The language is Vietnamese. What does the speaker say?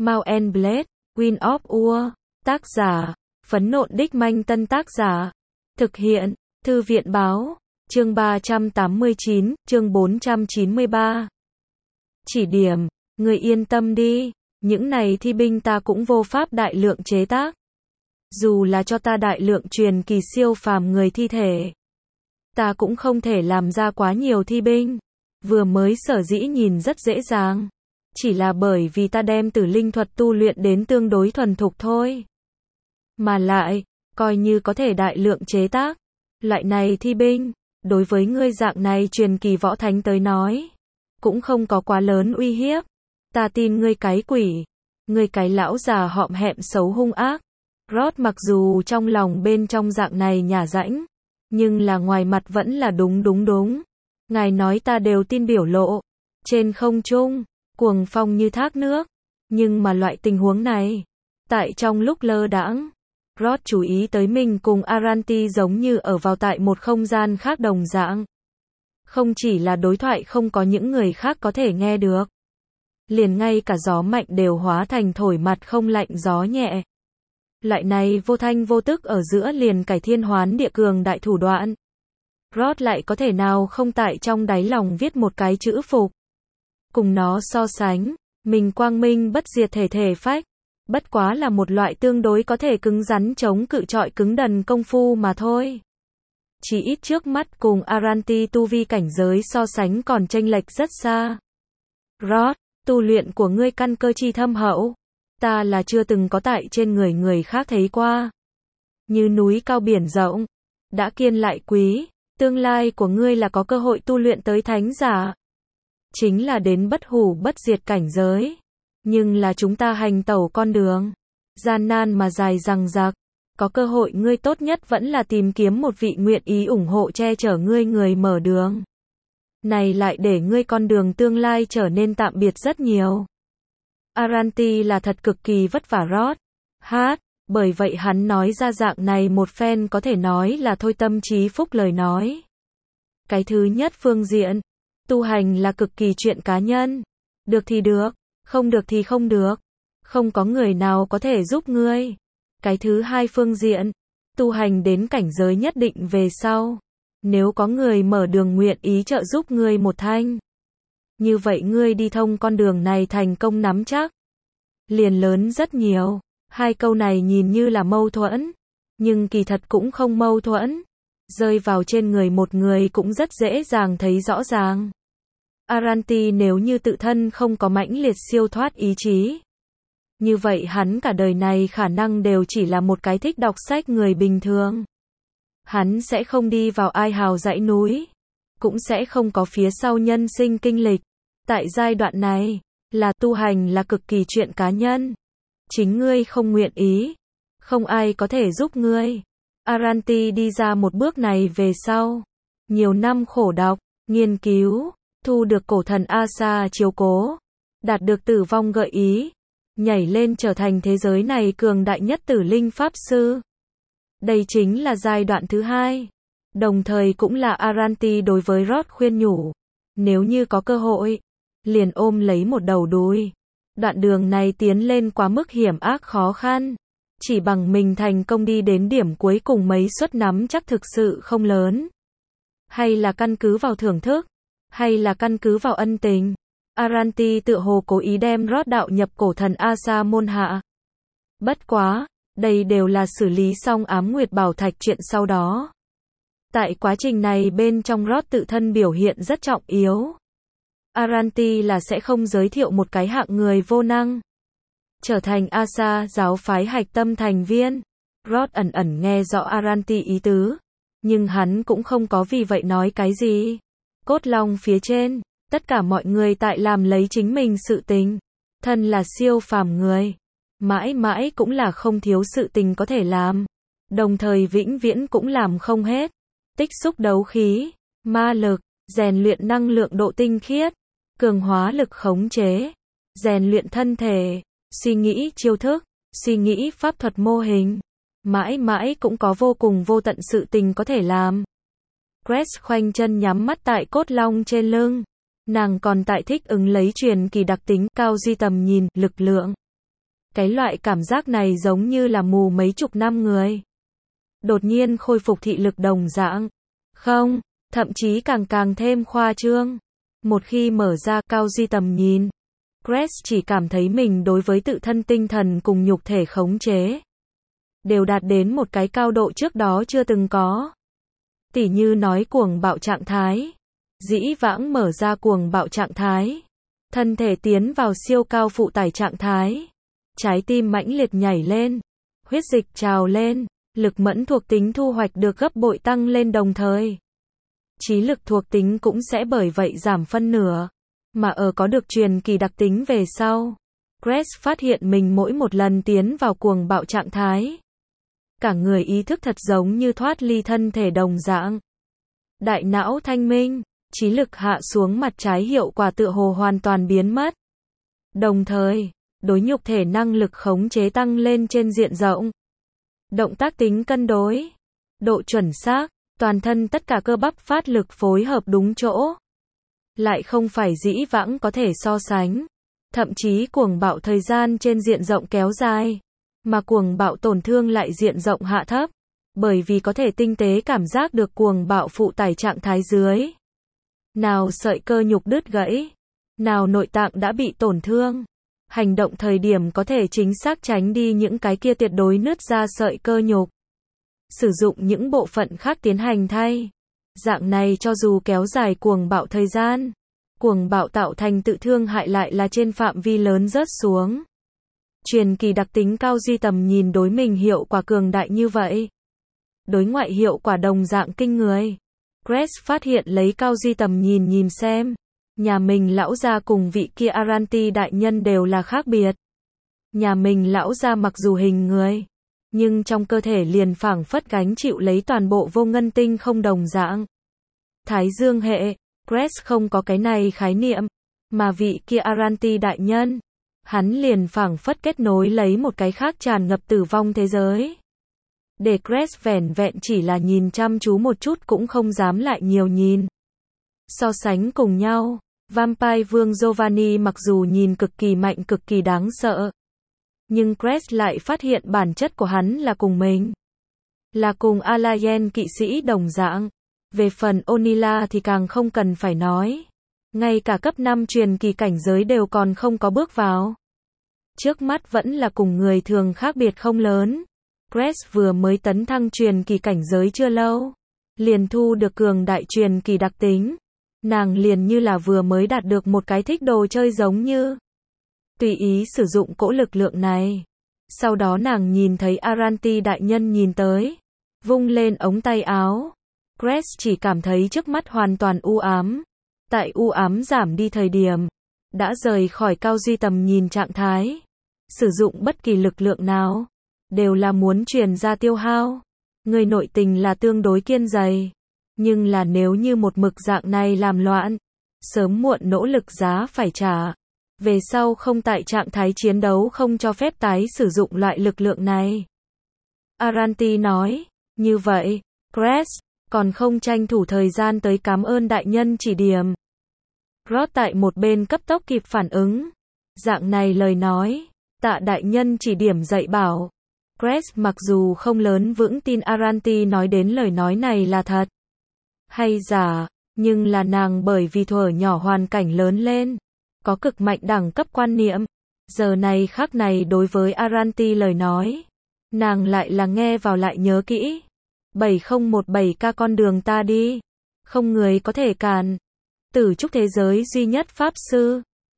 Mount and Blade, Wind of War. Tác giả, Phấn Nộn Đích Manh. Tân tác giả, thực hiện, Thư viện Báo. Chương 389, chương 493. Chỉ điểm, người yên tâm đi, những này thi binh ta cũng vô pháp đại lượng chế tác. Dù là cho ta đại lượng truyền kỳ siêu phàm người thi thể, ta cũng không thể làm ra quá nhiều thi binh. Vừa mới sở dĩ nhìn rất dễ dàng, chỉ là bởi vì ta đem tử linh thuật tu luyện đến tương đối thuần thục thôi. Mà lại, coi như có thể đại lượng chế tác loại này thi binh, đối với ngươi dạng này truyền kỳ võ thánh tới nói, cũng không có quá lớn uy hiếp. Ta tin ngươi cái quỷ, ngươi cái lão già họm hẹm xấu hung ác. Rod mặc dù trong lòng bên trong dạng này nhả rãnh, nhưng là ngoài mặt vẫn là đúng. Ngài nói ta đều tin biểu lộ. Trên không trung, cuồng phong như thác nước. Nhưng mà loại tình huống này, tại trong lúc lơ đãng, Rod chú ý tới mình cùng Aranti giống như ở vào tại một không gian khác đồng dạng. Không chỉ là đối thoại không có những người khác có thể nghe được, liền ngay cả gió mạnh đều hóa thành thổi mặt không lạnh gió nhẹ. Loại này vô thanh vô tức ở giữa liền cải thiên hoán địa cường đại thủ đoạn. Rod lại có thể nào không tại trong đáy lòng viết một cái chữ phục. Cùng nó so sánh, mình quang minh bất diệt thể phách, bất quá là một loại tương đối có thể cứng rắn chống cự trọi cứng đần công phu mà thôi. Chỉ ít trước mắt cùng Aranti tu vi cảnh giới so sánh còn chênh lệch rất xa. Rod, tu luyện của ngươi căn cơ chi thâm hậu, ta là chưa từng có tại trên người khác thấy qua. Như núi cao biển rộng, đã kiên lại quý, tương lai của ngươi là có cơ hội tu luyện tới thánh giả. Chính là đến bất hủ bất diệt cảnh giới. Nhưng là chúng ta hành tẩu con đường gian nan mà dài dằng dặc, có cơ hội ngươi tốt nhất vẫn là tìm kiếm một vị nguyện ý ủng hộ che chở ngươi người mở đường. Này lại để ngươi con đường tương lai trở nên tạm biệt rất nhiều. Aranti là thật cực kỳ vất vả Rod. Bởi vậy hắn nói ra dạng này một phen có thể nói là thôi tâm trí phúc lời nói. Cái thứ nhất phương diện, tu hành là cực kỳ chuyện cá nhân. Được thì được, không được thì không được. Không có người nào có thể giúp ngươi. Cái thứ hai phương diện, tu hành đến cảnh giới nhất định về sau, nếu có người mở đường nguyện ý trợ giúp ngươi một thanh, như vậy ngươi đi thông con đường này thành công nắm chắc liền lớn rất nhiều. Hai câu này nhìn như là mâu thuẫn, nhưng kỳ thật cũng không mâu thuẫn. Rơi vào trên người một người cũng rất dễ dàng thấy rõ ràng. Aranti nếu như tự thân không có mãnh liệt siêu thoát ý chí, như vậy hắn cả đời này khả năng đều chỉ là một cái thích đọc sách người bình thường. Hắn sẽ không đi vào ai hào dãy núi, cũng sẽ không có phía sau nhân sinh kinh lịch. Tại giai đoạn này, là tu hành là cực kỳ chuyện cá nhân. Chính ngươi không nguyện ý, không ai có thể giúp ngươi. Aranti đi ra một bước này về sau, nhiều năm khổ đọc, nghiên cứu, thu được cổ thần Asa chiếu cố, đạt được tử vong gợi ý, nhảy lên trở thành thế giới này cường đại nhất tử linh pháp sư. Đây chính là giai đoạn thứ hai. Đồng thời cũng là Aranti đối với Rod khuyên nhủ. Nếu như có cơ hội, liền ôm lấy một đầu đuôi. Đoạn đường này tiến lên quá mức hiểm ác khó khăn. Chỉ bằng mình thành công đi đến điểm cuối cùng mấy suất nắm chắc thực sự không lớn. Hay là căn cứ vào thưởng thức, hay là căn cứ vào ân tình. Aranti tựa hồ cố ý đem Rod đạo nhập cổ thần Asa môn hạ. Bất quá, đây đều là xử lý xong ám nguyệt bảo thạch chuyện sau đó. Tại quá trình này bên trong Rod tự thân biểu hiện rất trọng yếu. Aranti là sẽ không giới thiệu một cái hạng người vô năng trở thành Asa giáo phái hạch tâm thành viên. Rod ẩn nghe rõ Aranti ý tứ, nhưng hắn cũng không có vì vậy nói cái gì. Cốt long phía trên, tất cả mọi người tại làm lấy chính mình sự tình. Thân là siêu phàm người, mãi mãi cũng là không thiếu sự tình có thể làm. Đồng thời vĩnh viễn cũng làm không hết. Tích xúc đấu khí, ma lực, rèn luyện năng lượng độ tinh khiết, cường hóa lực khống chế, rèn luyện thân thể, suy nghĩ chiêu thức, suy nghĩ pháp thuật mô hình. Mãi mãi cũng có vô cùng vô tận sự tình có thể làm. Grace khoanh chân nhắm mắt tại cốt long trên lưng. Nàng còn tại thích ứng lấy truyền kỳ đặc tính cao duy tầm nhìn, lực lượng. Cái loại cảm giác này giống như là mù mấy chục năm người đột nhiên khôi phục thị lực đồng dạng. Không, thậm chí càng thêm khoa trương. Một khi mở ra cao duy tầm nhìn, Grace chỉ cảm thấy mình đối với tự thân tinh thần cùng nhục thể khống chế đều đạt đến một cái cao độ trước đó chưa từng có. Tỉ như nói cuồng bạo trạng thái, dĩ vãng mở ra cuồng bạo trạng thái, thân thể tiến vào siêu cao phụ tải trạng thái, trái tim mãnh liệt nhảy lên, huyết dịch trào lên, lực mẫn thuộc tính thu hoạch được gấp bội tăng lên đồng thời. Trí lực thuộc tính cũng sẽ bởi vậy giảm phân nửa. Mà ở có được truyền kỳ đặc tính về sau, Grace phát hiện mình mỗi một lần tiến vào cuồng bạo trạng thái, cả người ý thức thật giống như thoát ly thân thể đồng dạng. Đại não thanh minh, trí lực hạ xuống mặt trái hiệu quả tựa hồ hoàn toàn biến mất. Đồng thời, đối nhục thể năng lực khống chế tăng lên trên diện rộng. Động tác tính cân đối, độ chuẩn xác, toàn thân tất cả cơ bắp phát lực phối hợp đúng chỗ. Lại không phải dĩ vãng có thể so sánh. Thậm chí cuồng bạo thời gian trên diện rộng kéo dài, mà cuồng bạo tổn thương lại diện rộng hạ thấp. Bởi vì có thể tinh tế cảm giác được cuồng bạo phụ tải trạng thái dưới. Nào sợi cơ nhục đứt gãy, nào nội tạng đã bị tổn thương. Hành động thời điểm có thể chính xác tránh đi những cái kia tuyệt đối nứt ra sợi cơ nhục. Sử dụng những bộ phận khác tiến hành thay. Dạng này cho dù kéo dài cuồng bạo thời gian, cuồng bạo tạo thành tự thương hại lại là trên phạm vi lớn rớt xuống. Truyền kỳ đặc tính cao duy tầm nhìn đối mình hiệu quả cường đại như vậy. Đối ngoại hiệu quả đồng dạng kinh người. Grace phát hiện lấy cao duy tầm nhìn xem. Nhà mình lão gia cùng vị kia Aranti đại nhân đều là khác biệt. Nhà mình lão gia mặc dù hình người, nhưng trong cơ thể liền phảng phất gánh chịu lấy toàn bộ vô ngân tinh không đồng dạng. Thái dương hệ, Grace không có cái này khái niệm, mà vị kia Aranti đại nhân, hắn liền phảng phất kết nối lấy một cái khác tràn ngập tử vong thế giới. Để Grace vẻn vẹn chỉ là nhìn chăm chú một chút cũng không dám lại nhiều nhìn. So sánh cùng nhau, Vampire Vương Giovanni mặc dù nhìn cực kỳ mạnh cực kỳ đáng sợ, nhưng Grace lại phát hiện bản chất của hắn là cùng mình. Là cùng Alayen kỵ sĩ đồng dạng. Về phần Onila thì càng không cần phải nói. Ngay cả cấp 5 truyền kỳ cảnh giới đều còn không có bước vào. Trước mắt vẫn là cùng người thường khác biệt không lớn. Grace vừa mới tấn thăng truyền kỳ cảnh giới chưa lâu, liền thu được cường đại truyền kỳ đặc tính. Nàng liền như là vừa mới đạt được một cái thích đồ chơi giống như. Tùy ý sử dụng cỗ lực lượng này. Sau đó nàng nhìn thấy Aranti đại nhân nhìn tới, vung lên ống tay áo. Grace chỉ cảm thấy trước mắt hoàn toàn u ám. Tại u ám giảm đi thời điểm, đã rời khỏi cao duy tầm nhìn trạng thái. Sử dụng bất kỳ lực lượng nào, đều là muốn truyền ra tiêu hao. Người nội tình là tương đối kiên dày. Nhưng là nếu như một mực dạng này làm loạn, sớm muộn nỗ lực giá phải trả. Về sau không tại trạng thái chiến đấu không cho phép tái sử dụng loại lực lượng này. Aranti nói, như vậy, Grace, còn không tranh thủ thời gian tới cảm ơn đại nhân chỉ điểm. Rod tại một bên cấp tốc kịp phản ứng. Dạng này lời nói, tạ đại nhân chỉ điểm dạy bảo. Grace mặc dù không lớn vững tin Aranti nói đến lời nói này là thật hay giả, nhưng là nàng bởi vì thuở nhỏ hoàn cảnh lớn lên, có cực mạnh đẳng cấp quan niệm. Giờ này khắc này đối với Aranti lời nói, nàng lại là nghe vào lại nhớ kỹ. 7017K con đường ta đi, không người có thể cản. Tử trúc thế giới duy nhất pháp sư,